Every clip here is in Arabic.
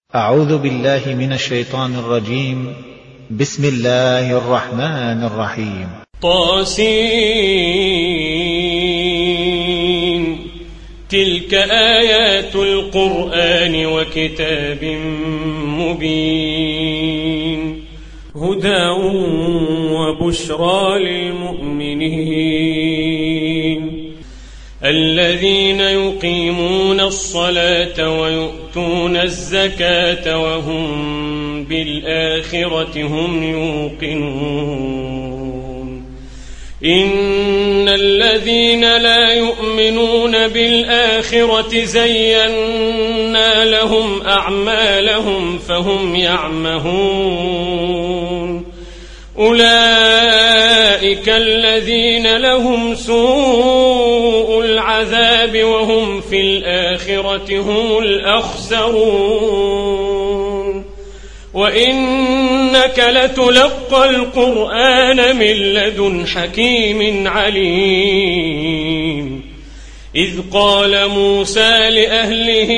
أعوذ بالله من الشيطان الرجيم. بسم الله الرحمن الرحيم. طاسين. تلك آيات القرآن وكتاب مبين، هدى وبشرى للمؤمنين الذين يقيمون الصلاة ويؤتون الزكاة وهم بالآخرة هم يوقنون. إن الذين لا يؤمنون بالآخرة زينا لهم أعمالهم فهم يعمهون. أولئك الذين لهم سوء العذاب وهم في الآخرة هم الأخسرون. وإنك لتلقى القرآن من لدن حكيم عليم. إذ قال موسى لأهله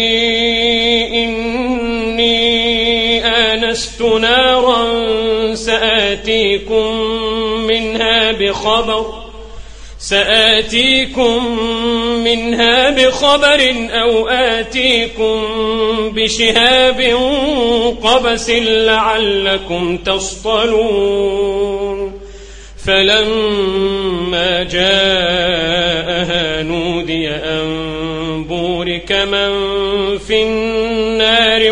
إني آنست نارا سآتيكم منها بخبر أو آتيكم بشهاب قبس لعلكم تصطلون. فلما جاءها نودي أن بورك من في النار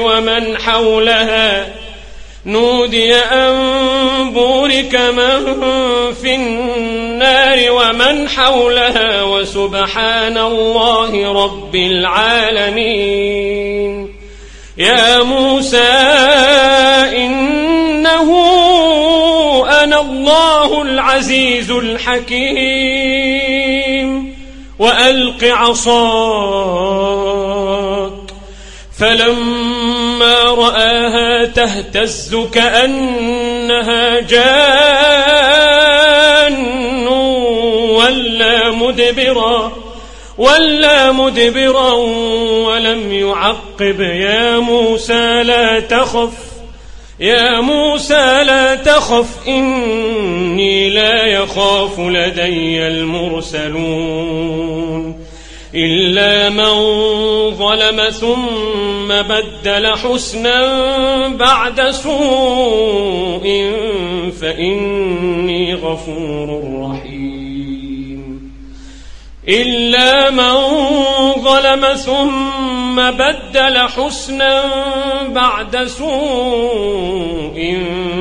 ومن حولها وسبحان الله رب العالمين. يا موسى إنه أنا الله العزيز الحكيم وألق عصاك. فلما رآها تهتز كأنها جان ولا مدبرا ولم يعقب. يا موسى لا تخف إني لا يخاف لدي المرسلون. إلا من ظلم ثم بدل حسنا بعد سوء فإني غفور رحيم. إلا من ظلم ثم بدل حسنا بعد سوء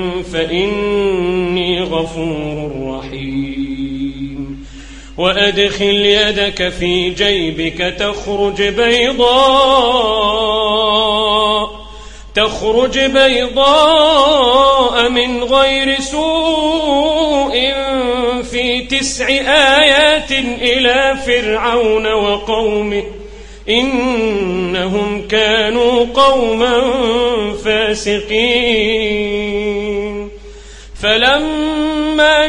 فإني غفور رحيم. وأدخل يدك في جيبك تخرج بيضاء من غير سوء في 9 آيات إلى فرعون وقومه إنهم كانوا قوما فاسقين. فلما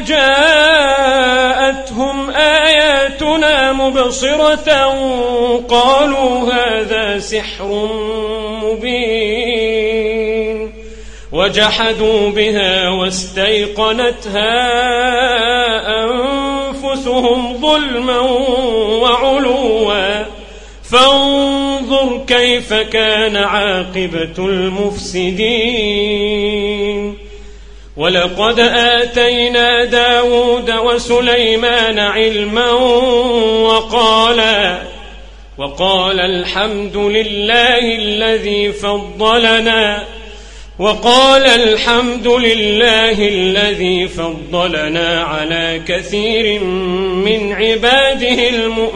جاءتهم آياتنا مبصرة قالوا هذا سحر مبين. وجحدوا بها واستيقنتها أنفسهم ظلما وعلوا فانظر كيف كان عاقبة المفسدين. ولقد آتينا داود وسليمان علما وقال الحمد لله الذي فضلنا على كثير من عباده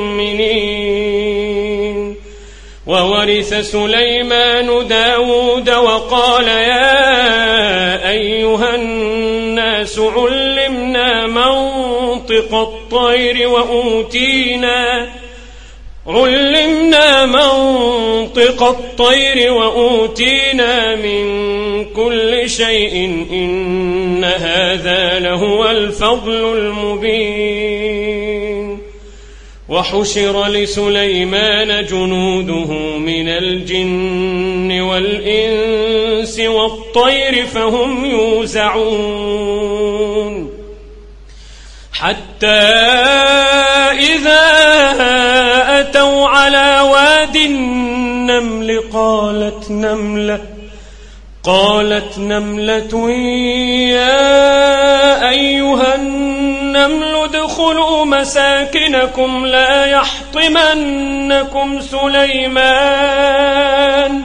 المؤمنين. وورث سليمان داود وقال يا أيها الناس علمنا منطق الطير وأوتينا من كل شيء إن هذا لهو الفضل المبين. وحشر لسليمان جنوده من الجن والإنس والطير فهم يوزعون حتى إذا أتوا على واد النمل قالت نملة يا أيها النمل ادخلوا مساكنكم لا يحطمنكم سليمان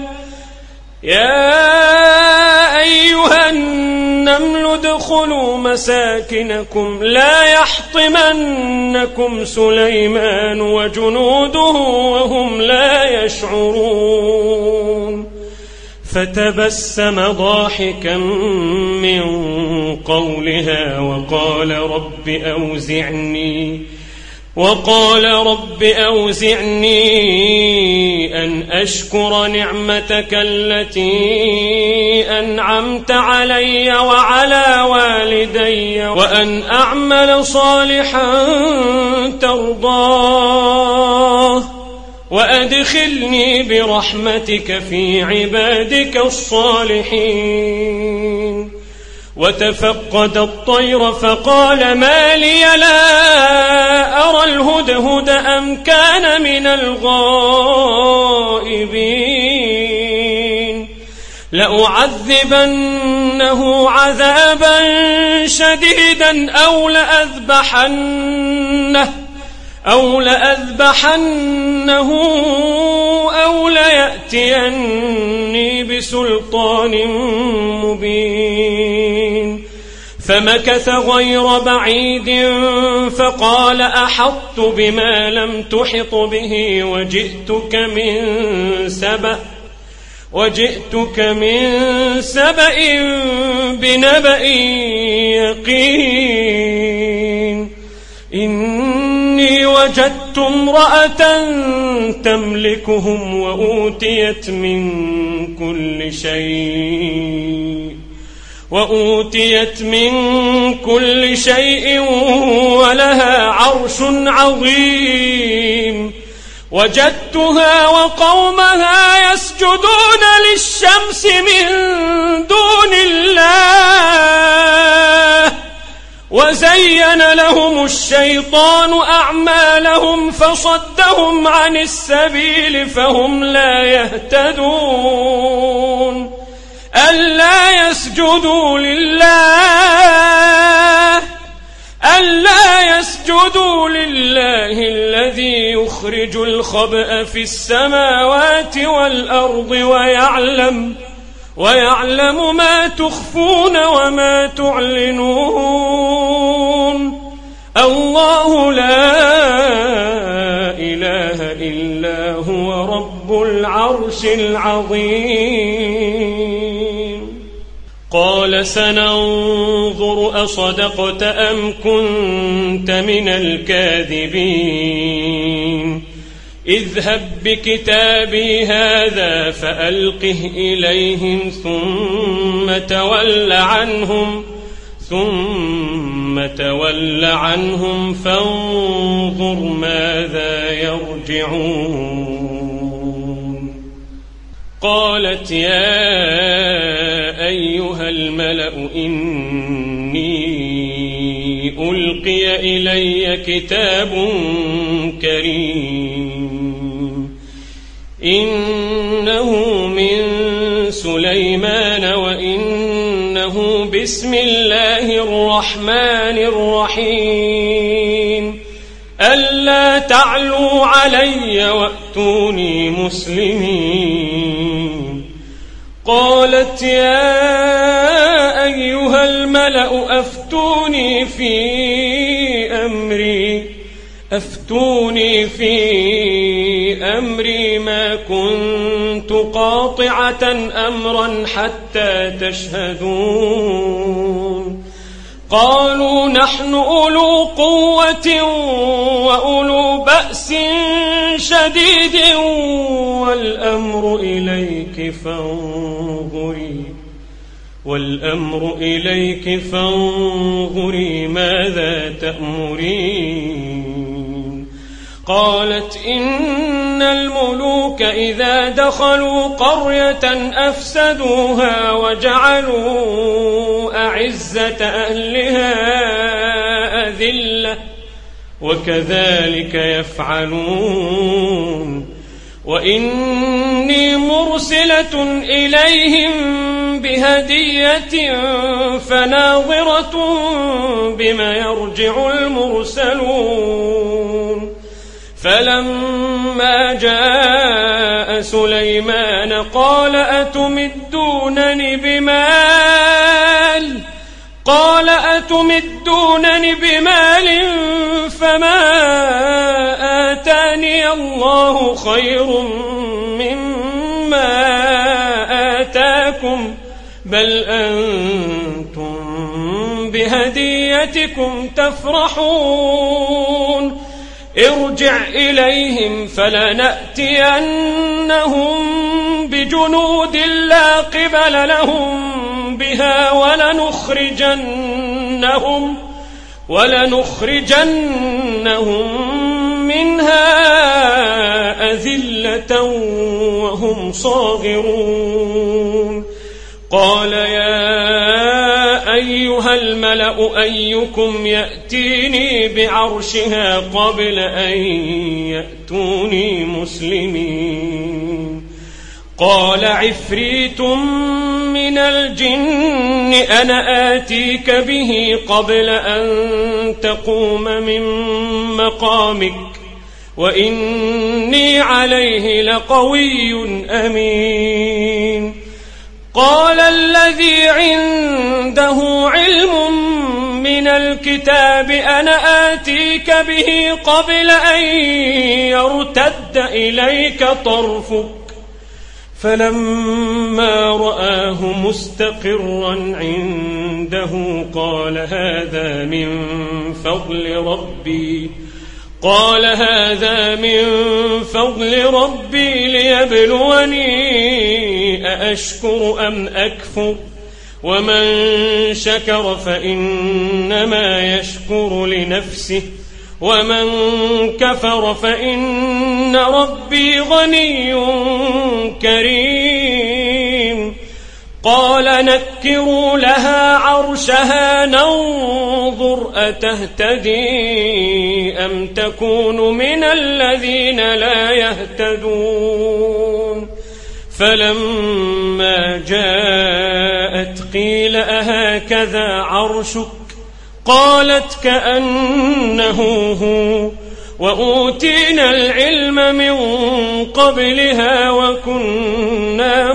وجنوده وهم لا يشعرون فتبسم ضاحكا من قولها وقال رب أوزعني أن أشكر نعمتك التي أنعمت علي وعلى والدي وأن أعمل صالحا ترضاه وأدخلني برحمتك في عبادك الصالحين. وتفقد الطير فقال ما لي لا أرى الهدهد أم كان من الغائبين لأعذبنه عذابا شديدا أو لأذبحنه أو ليأتيني بسلطان مبين. فمكث غير بعيد فقال أحطت بما لم تحط به وجئتك من سبأ بنبأ يقين. إني وجدت امرأة تملكهم وأوتيت من كل شيء ولها عرش عظيم. وجدتها وقومها يسجدون للشمس من دون الله وزين لهم الشيطان أعمالهم فصدهم عن السبيل فهم لا يهتدون. ألا يسجدوا لله الذي يخرج الخبأ في السماوات والأرض ويعلم ما تخفون وما تعلنون. الله لا إله إلا هو رب العرش العظيم. قال سننظر أصدقت أم كنت من الكاذبين. اذهب بكتابي هذا فألقه إليهم ثم تول عنهم فانظر ماذا يرجعون. قالت يا أيها الملأ إني ألقي إلي كتاب كريم إنه من سليمان وإنه بسم الله الرحمن الرحيم ألا تعلوا علي وأتوني مسلمين. قالت يا أيها الملأ أفتوني في أمري ما كنت قاطعة أمرا حتى تشهدون. قالوا نحن أولو قوة وأولو بأس شديد والأمر إليك فانظري ماذا تأمرين. قالت إن الملوك إذا دخلوا قرية أفسدوها وجعلوا أعزة أهلها أذلة وكذلك يفعلون وإني مرسلة إليهم بهدية فناظرة بما يرجع المرسلون فلما جاء سليمان قال أتمدونني بمال فما آتاني الله خير مما آتاكم بل أنتم بهديتكم تفرحون ارجع إليهم فلنأتينهم بجنود لا قبل لهم بها ولنخرجنهم منها أذلة وهم صاغرون قال يا أيها الملأ أيكم يأتيني بعرشها قبل أن يأتوني مسلمين قال عفريت من الجن أنا آتيك به قبل أن تقوم من مقامك وإني عليه لقوي أمين قال الذي عنده علم من الكتاب أنا آتيك به قبل أن يرتد إليك طرفك فلما رآه مستقرا عنده قال هذا من فضل ربي ليبلوني أأشكر أم أكفر ومن شكر فإنما يشكر لنفسه ومن كفر فإن ربي غني كريم قال نكروا لها عرشها ننظر أتهتدي أم تكون من الذين لا يهتدون فلما جاءت قيل أهكذا عرشك قالت كأنه هو وأوتينا العلم من قبلها وكنا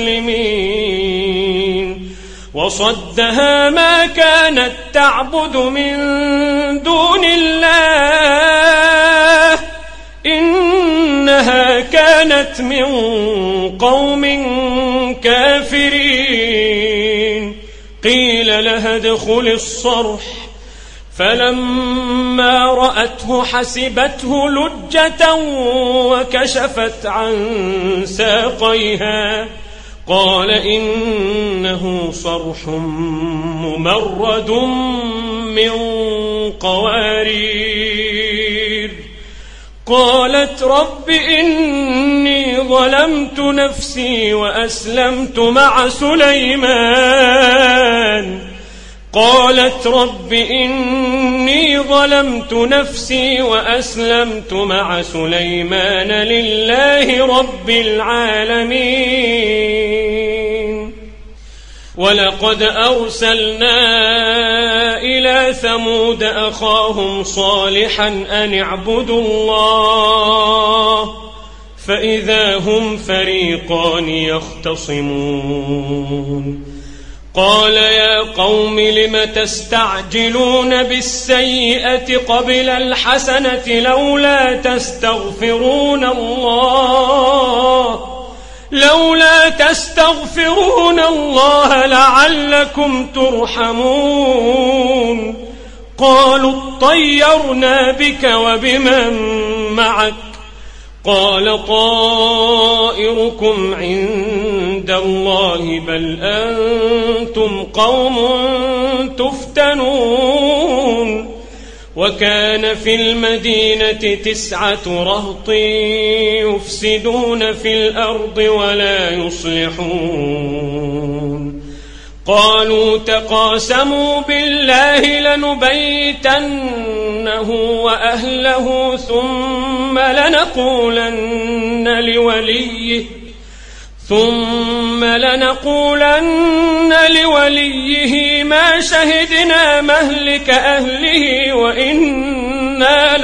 مسلمين وصدها ما كانت تعبد من دون الله إنها كانت من قوم كافرين قيل لها ادخل الصرح فلما رأته حسبته لجة وكشفت عن ساقيها قال إنه صرح ممرد من قوارير قالت رب إني ظلمت نفسي وأسلمت مع سليمان لله رب العالمين ولقد أرسلنا إلى ثمود أخاهم صالحا أن اعبدوا الله فإذا هم فريقان يختصمون قال يا قوم لم تستعجلون بالسيئة قبل الحسنة لولا تستغفرون الله لعلكم ترحمون قالوا اطيرنا بك وبمن معك قال طائركم عند الله بل أنتم قوم تفتنون وكان في المدينة 9 رهط يفسدون في الأرض ولا يصلحون قالوا تقاسموا بالله لنبيتنه وأهله ثم لنقولن لوليه ما شهدنا مهلك أهله وإنا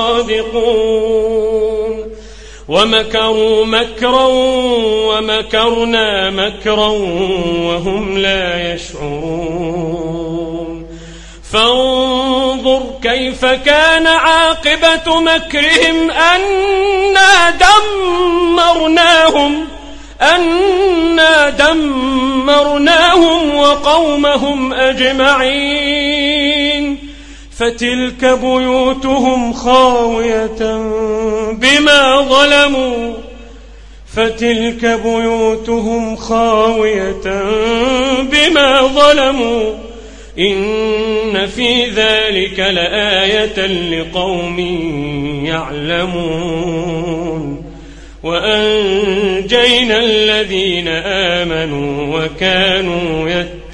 لصادقون ومكروا مكرا ومكرنا مكرا وهم لا يشعرون فانظر كيف كان عاقبة مكرهم أنا دمرناهم وقومهم أجمعين فتلك بيوتهم خاوية بما ظلموا إن في ذلك لآية لقوم يعلمون وأنجينا الذين آمنوا وكانوا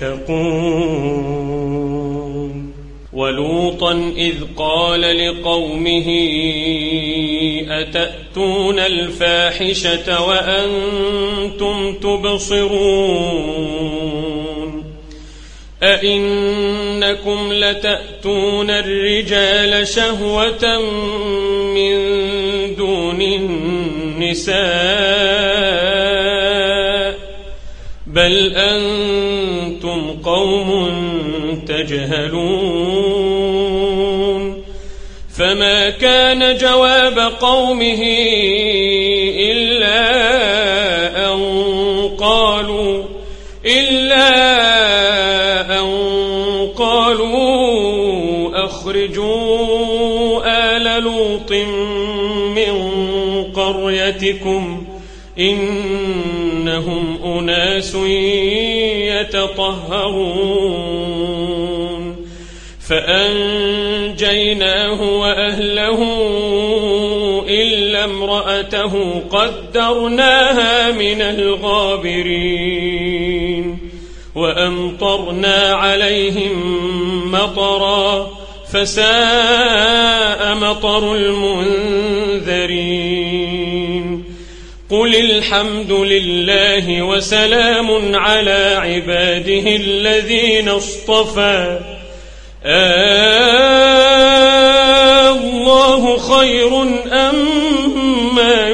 يتقون ولوطا إذ قال لقومه أتأتون الفاحشة وأنتم تبصرون أئنكم لتأتون الرجال شهوة من دون النساء بل أنتم قوم تجهلون فما كان جواب قومه إلا أن قالوا أخرجوا آل لوط من قريتكم إنهم أناس يتطهرون فأنجيناه وأهله إلا امرأته قدرناها من الغابرين وأمطرنا عليهم مطرا فساء مطر المنذرين قل الحمد لله وسلام على عباده الذين اصطفى الله خير أما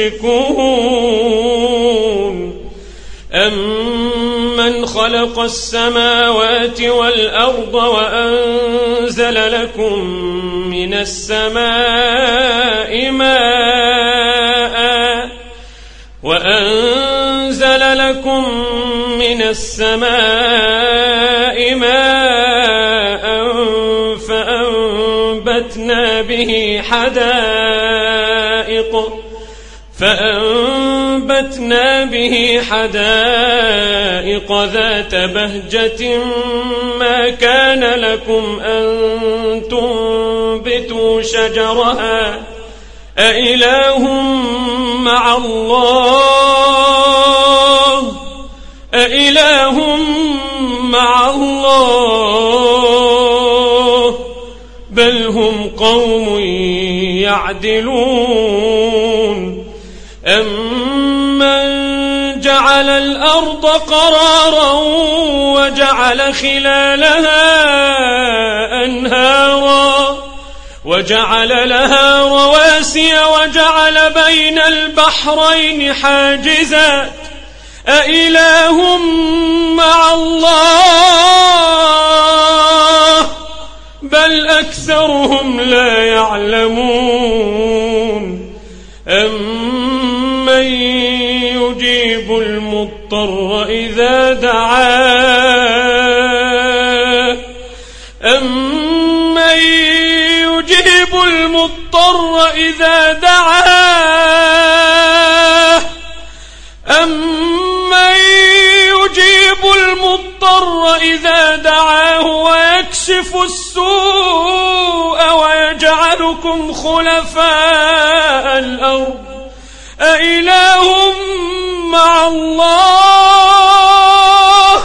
يشركون أمن خلق السماوات والأرض وأنزل لكم من السماء ماء فأنبتنا به حدائق ذات بهجة ما كان لكم أن تنبتوا شجرها أإله مع الله بل هم قوم يعدلون أمن جعل الأرض قرارا وجعل خلالها أنهارا وجعل لها رواسي وجعل بين البحرين حاجزات أإله مع الله بل أكثرهم لا يعلمون أمن يجيب المضطر إذا دعاه أمن يجيب المضطر إذا دعاه أمن يجيب المضطر إذا دعاه ويكشف السوء جعلكم خلفاء الأرض أإله مع الله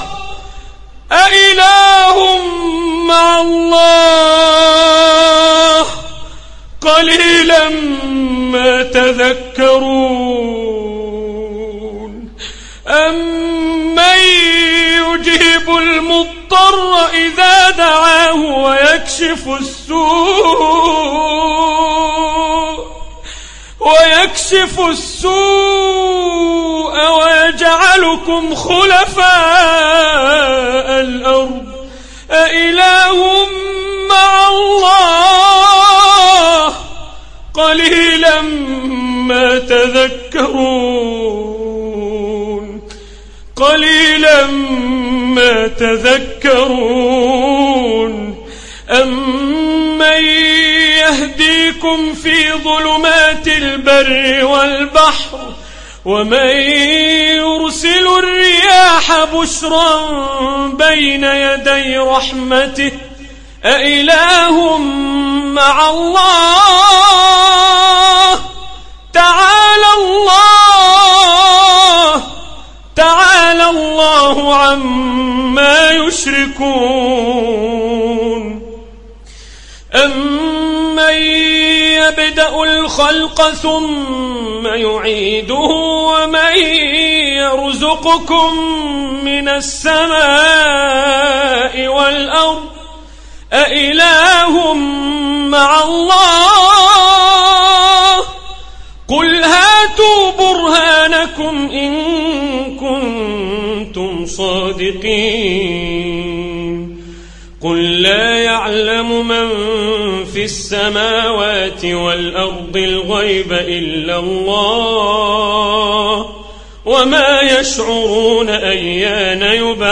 قليلا ما تذكرون أمن يجيب المضطر إذا دعاه ويكشف السوء ويجعلكم خلفاء الأرض أإله مع الله قليلا ما تذكرون أمن يهديكم في ظلمات البر والبحر ومن يرسل الرياح بشرا بين يدي رحمته أإله مع الله تعالى الله عما يشركون أمن يبدأ الخلق ثم يعيده ومن يرزقكم من السماء والأرض أإله مع الله قل هاتوا برهانكم إن كنتم صادقين قل لا يعلم من في السماوات والأرض الغيب إلا الله وما يشعرون أيان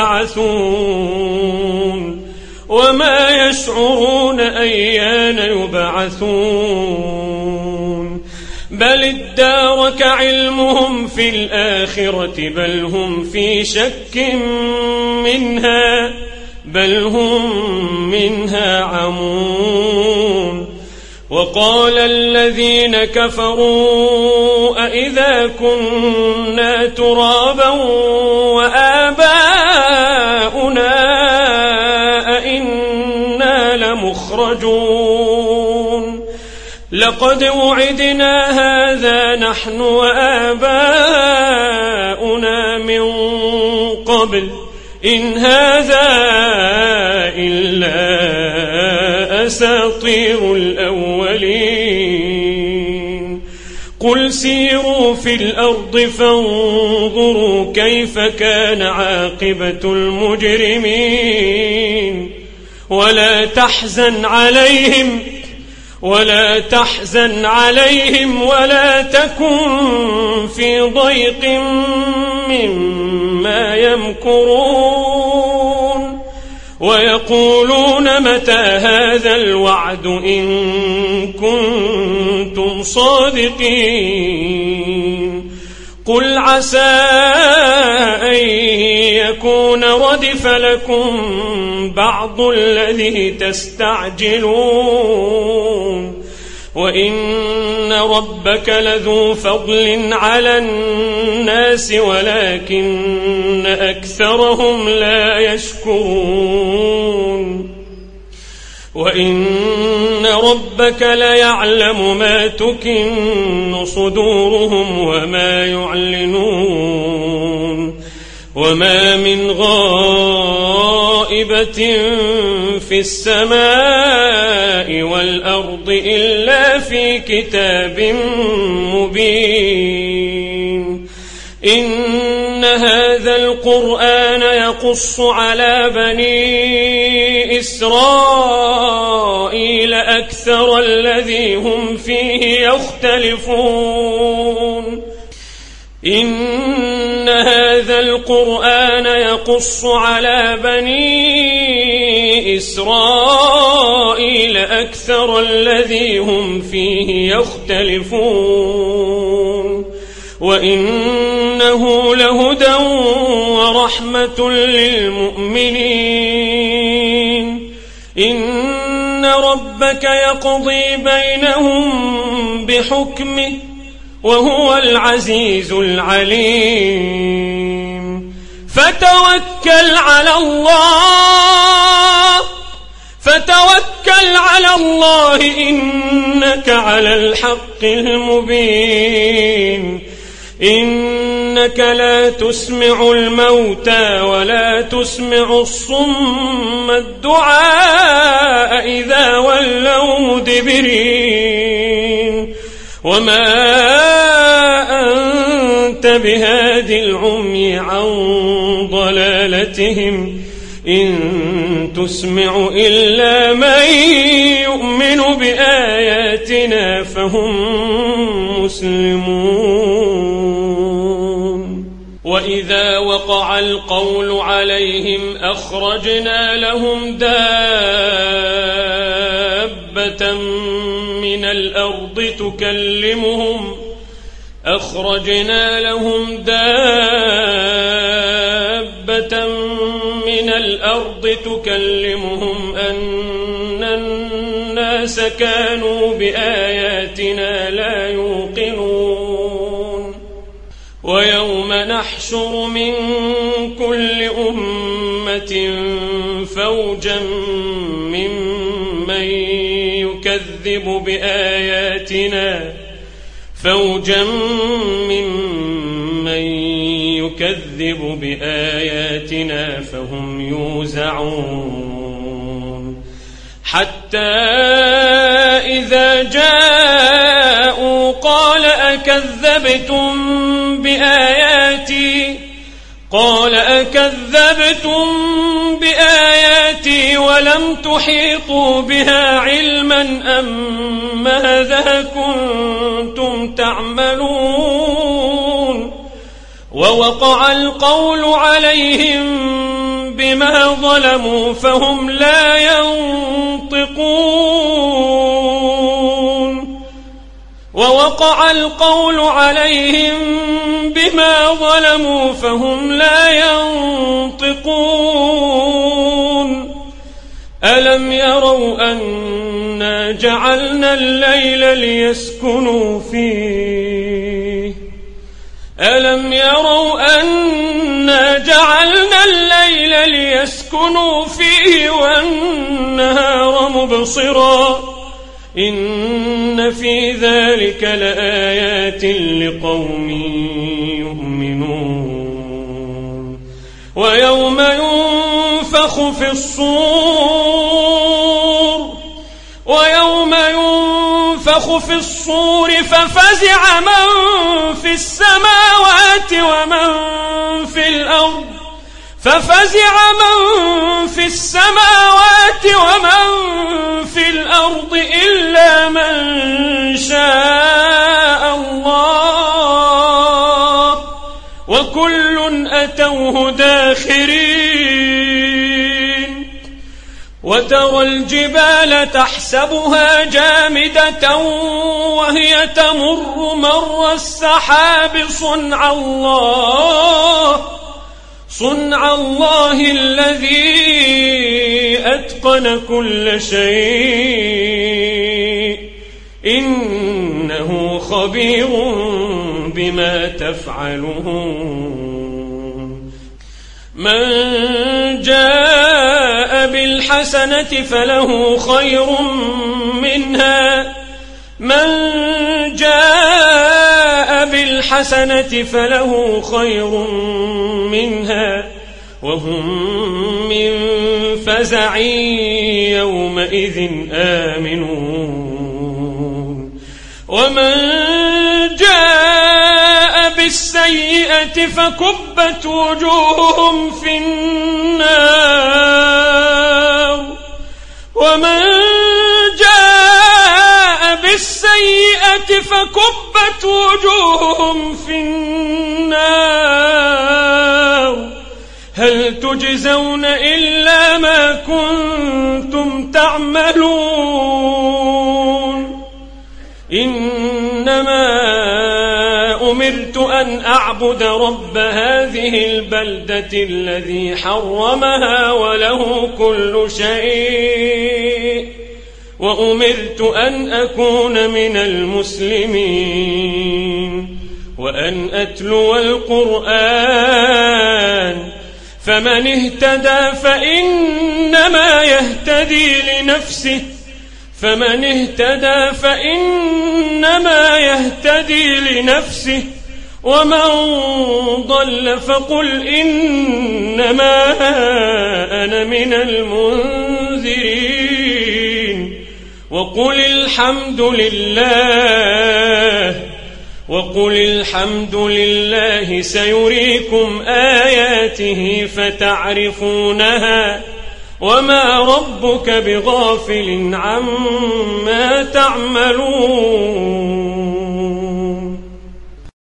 يبعثون بل ادارك علمهم في الآخرة بل هم في شك منها بل هم منها عمون وقال الذين كفروا أئذا كنا ترابا وآباؤنا أئنا لمخرجون لقد وعدنا هذا نحن وآباؤنا من قبل إن هذا إلا أساطير الأولين قل سيروا في الأرض فانظروا كيف كان عاقبة المجرمين ولا تحزن عليهم ولا تكن في ضيق مما يمكرون ويقولون متى هذا الوعد إن كنتم صادقين قل عسى أن يكون ردف لكم بعض الذي تستعجلون وإن ربك لذو فضل على الناس ولكن أكثرهم لا يشكرون وإن ربك ليعلم ما تكن صدورهم وما يعلنون وما من غائبة في السماء والأرض إلا في كتاب مبين إن هذا القرآن يقص على بني إسرائيل أكثر الذي هم فيه يختلفون إن هذا القرآن يقص على بني إسرائيل أكثر الذي هم فيه يختلفون وإنه لهدى ورحمة للمؤمنين إن ربك يقضي بينهم بحكمه وهو العزيز العليم. فتوكل على الله إنك على الحق المبين. إنك لا تسمع الموتى ولا تسمع الصم الدعاء إذا ولوا مدبرين. وما أنت بهاد العمي عن ضلالتهم إن تسمع إلا من يؤمن بآياتنا فهم مسلمون. وإذا وقع القول عليهم أخرجنا لهم دابة من الأرض تكلمهم أن الناس كانوا بآياتنا لا يوقنون. ويوم نحشر من كل أمة فوجا ممن يكذب بآياتنا فهم يوزعون. حتى إذا جاءوا قال أكذبتم بآياتي ولم تحيطوا بها علما أم ماذا كنتم تعملون. ووقع القول عليهم بما ظلموا فهم لا ينطقون. ألم يروا أنا جعلنا الليل ليسكنوا فيه والنهار مبصرا إن في ذلك لآيات لقوم يؤمنون. ويوم ينفخ في الصور ففزع من في السماوات ومن في الأرض إلا من شاء الله وكل أتوه داخرين. وترى الجبال تحسبها جامدة وهي تمر مر السحاب صنع الله الذي أتقن كل شيء إنه خبير بما تفعلون. من جاء بالحسنة فله خير منها وهم من فزع يومئذ آمنون. ومن جاء بالسيئة فكبت وجوههم في النار هل تجزون إلا ما كنتم تعملون. إنما أمرت أن أعبد رب هذه البلدة الذي حرمها وله كل شيء وأمرت أن أكون من المسلمين وأن أتلو القرآن فمن اهتدى فإنما يهتدي لنفسه ومن ضل فقل إنما أنا من المنذرين وقل الحمد لله سيريكم آياته فتعرفونها وما ربك بغافل عما تعملون